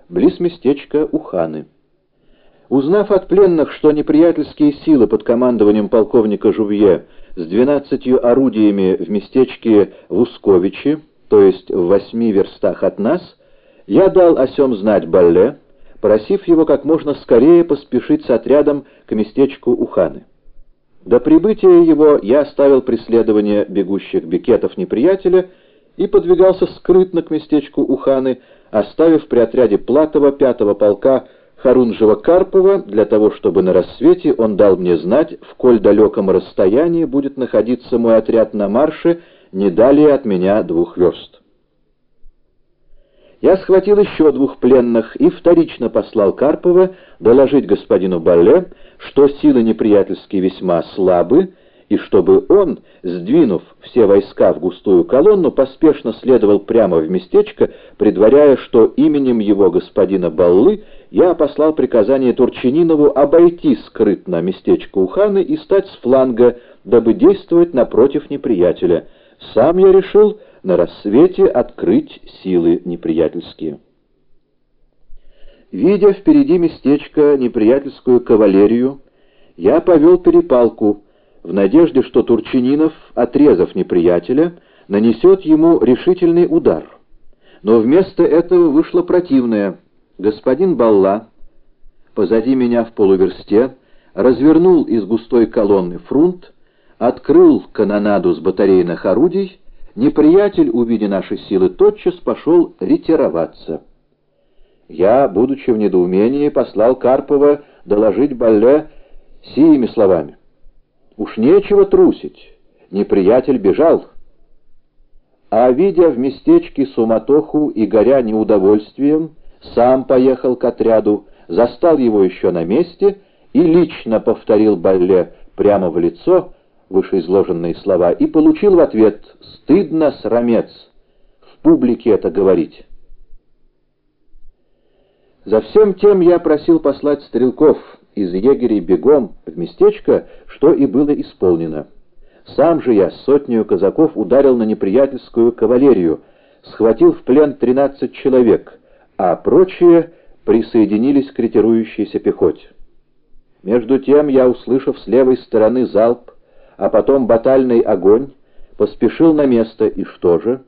близ местечка Уханы. Узнав от пленных, что неприятельские силы под командованием полковника Жувье с 12 орудиями в местечке Вусковичи, то есть в 8 верстах от нас, я дал о сем знать Балле, просив его как можно скорее поспешить с отрядом к местечку Уханы. До прибытия его я оставил преследование бегущих бекетов неприятеля и подвигался скрытно к местечку Уханы, оставив при отряде Платова 5-го полка Харунжева-Карпова для того, чтобы на рассвете он дал мне знать, в коль далеком расстоянии будет находиться мой отряд на марше не далее от меня 2 верст. Я схватил еще 2 пленных и вторично послал Карпова доложить господину Балле, что силы неприятельские весьма слабы, и чтобы он, сдвинув все войска в густую колонну, поспешно следовал прямо в местечко, предваряя, что именем его господина Баллы я послал приказание Турчининову обойти скрытно местечко Уханы и стать с фланга, дабы действовать напротив неприятеля. Сам я решил на рассвете открыть силы неприятельские. Видя впереди местечко неприятельскую кавалерию, я повел перепалку, в надежде, что Турчининов, отрезав неприятеля, нанесет ему решительный удар. Но вместо этого вышло противное. Господин Балла, позади меня в полуверсте, развернул из густой колонны фрунт, открыл канонаду с батарейных орудий. Неприятель, увидя наши силы, тотчас пошел ретироваться. Я, будучи в недоумении, послал Карпова доложить Балле сими словами: «Уж нечего трусить, неприятель бежал». А, видя в местечке суматоху и горя неудовольствием, сам поехал к отряду, застал его еще на месте и лично повторил Балле прямо в лицо вышеизложенные слова и получил в ответ: «Стыдно, срамец, в публике это говорить». За всем тем я просил послать стрелков из егерей бегом в местечко, что и было исполнено. Сам же я с 100 казаков ударил на неприятельскую кавалерию, схватил в плен 13 человек, а прочие присоединились к ретирующейся пехоте. Между тем я, услышав с левой стороны залп, а потом батальный огонь, поспешил на место, и что же?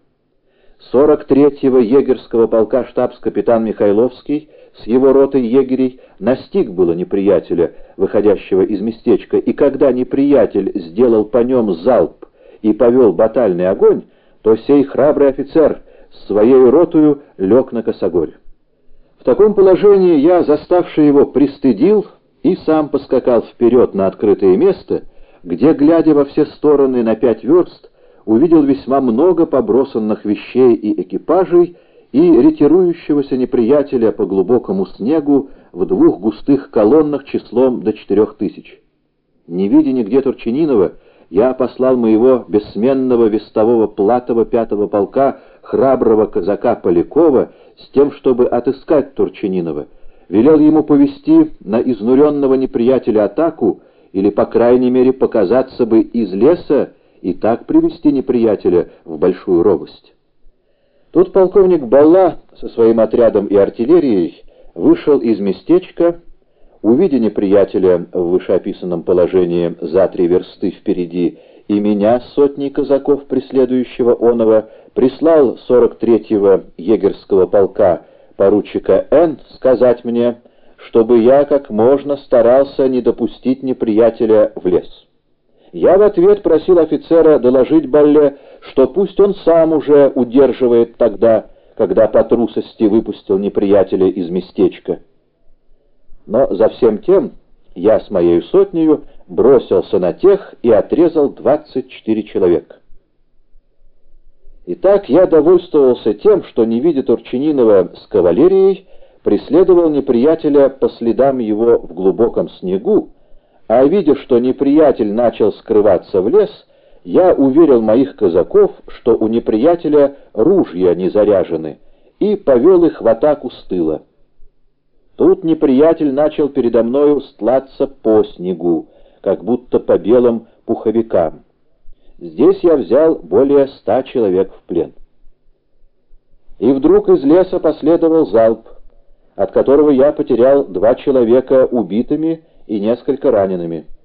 43-го егерского полка штабс-капитан Михайловский с его ротой егерей настиг было неприятеля, выходящего из местечка, и когда неприятель сделал по нем залп и повел батальный огонь, то сей храбрый офицер с своей ротою лег на косогорь. В таком положении я, заставший его, пристыдил и сам поскакал вперед на открытое место, где, глядя во все стороны на 5 верст, увидел весьма много побросанных вещей и экипажей и ретирующегося неприятеля по глубокому снегу в 2 густых колоннах числом до 4000. Не видя нигде Турчининова, я послал моего бессменного вестового Платова 5-го полка храброго казака Полякова с тем, чтобы отыскать Турчининова, велел ему повести на изнуренного неприятеля атаку или, по крайней мере, показаться бы из леса и так привести неприятеля в большую робость. Тут полковник Балла со своим отрядом и артиллерией вышел из местечка, увидя неприятеля в вышеописанном положении за 3 версты впереди и меня с 100 казаков, преследующего оного, прислал 43-го егерского полка поручика Н. сказать мне, чтобы я как можно старался не допустить неприятеля в лес. Я в ответ просил офицера доложить Балле, что пусть он сам уже удерживает тогда, когда по трусости выпустил неприятеля из местечка. Но за всем тем я с моей 100-ю бросился на тех и отрезал 24 человека. Итак, я довольствовался тем, что, не видя Турчининова с кавалерией, преследовал неприятеля по следам его в глубоком снегу, а видя, что неприятель начал скрываться в лес, я уверил моих казаков, что у неприятеля ружья не заряжены, и повел их в атаку с тыла. Тут неприятель начал передо мною стлаться по снегу, как будто по белым пуховикам. Здесь я взял более 100 человек в плен. И вдруг из леса последовал залп. от которого я потерял 2 человека убитыми и несколько ранеными.